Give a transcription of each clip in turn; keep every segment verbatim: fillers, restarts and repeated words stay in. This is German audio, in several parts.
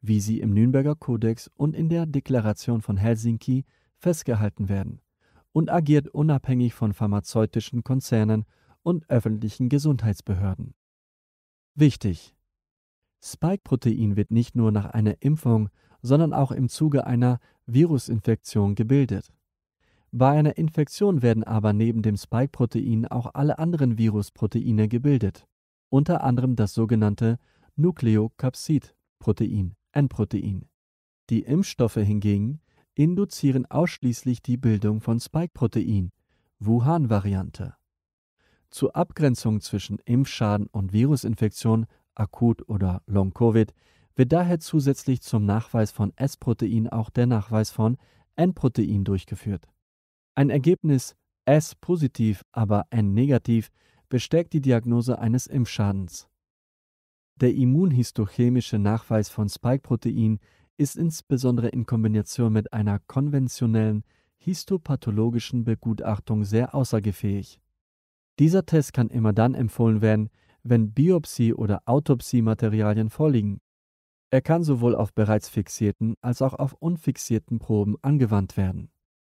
wie sie im Nürnberger Kodex und in der Deklaration von Helsinki festgehalten werden, und agiert unabhängig von pharmazeutischen Konzernen und öffentlichen Gesundheitsbehörden. Wichtig: Spike-Protein wird nicht nur nach einer Impfung, sondern auch im Zuge einer Virusinfektion gebildet. Bei einer Infektion werden aber neben dem Spike-Protein auch alle anderen Virusproteine gebildet, unter anderem das sogenannte Nukleokapsid-Protein, N-Protein. Die Impfstoffe hingegen induzieren ausschließlich die Bildung von Spike-Protein, Wuhan-Variante. Zur Abgrenzung zwischen Impfschaden und Virusinfektion, akut oder Long-Covid, wird daher zusätzlich zum Nachweis von S-Protein auch der Nachweis von N-Protein durchgeführt. Ein Ergebnis S-positiv, aber N-negativ bestärkt die Diagnose eines Impfschadens. Der immunhistochemische Nachweis von Spike-Protein ist insbesondere in Kombination mit einer konventionellen histopathologischen Begutachtung sehr aussagefähig. Dieser Test kann immer dann empfohlen werden, wenn Biopsie- oder Autopsiematerialien vorliegen. Er kann sowohl auf bereits fixierten als auch auf unfixierten Proben angewandt werden.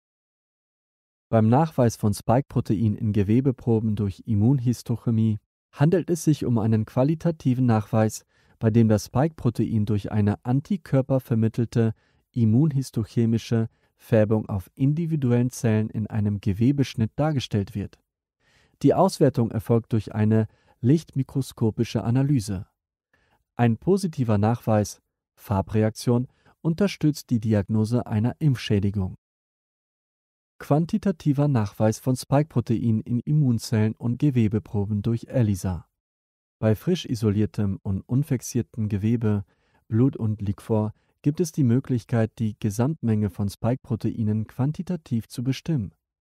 Beim Nachweis von Spike-Protein in Gewebeproben durch Immunhistochemie handelt es sich um einen qualitativen Nachweis, bei dem das Spike-Protein durch eine antikörpervermittelte immunhistochemische Färbung auf individuellen Zellen in einem Gewebeschnitt dargestellt wird. Die Auswertung erfolgt durch eine lichtmikroskopische Analyse. Ein positiver Nachweis, Farbreaktion, unterstützt die Diagnose einer Impfschädigung. Quantitativer Nachweis von Spike-Protein in Immunzellen und Gewebeproben durch ELISA. Bei frisch isoliertem und unfixiertem Gewebe, Blut und Liquor gibt es die Möglichkeit, die Gesamtmenge von Spike-Proteinen quantitativ zu bestimmen.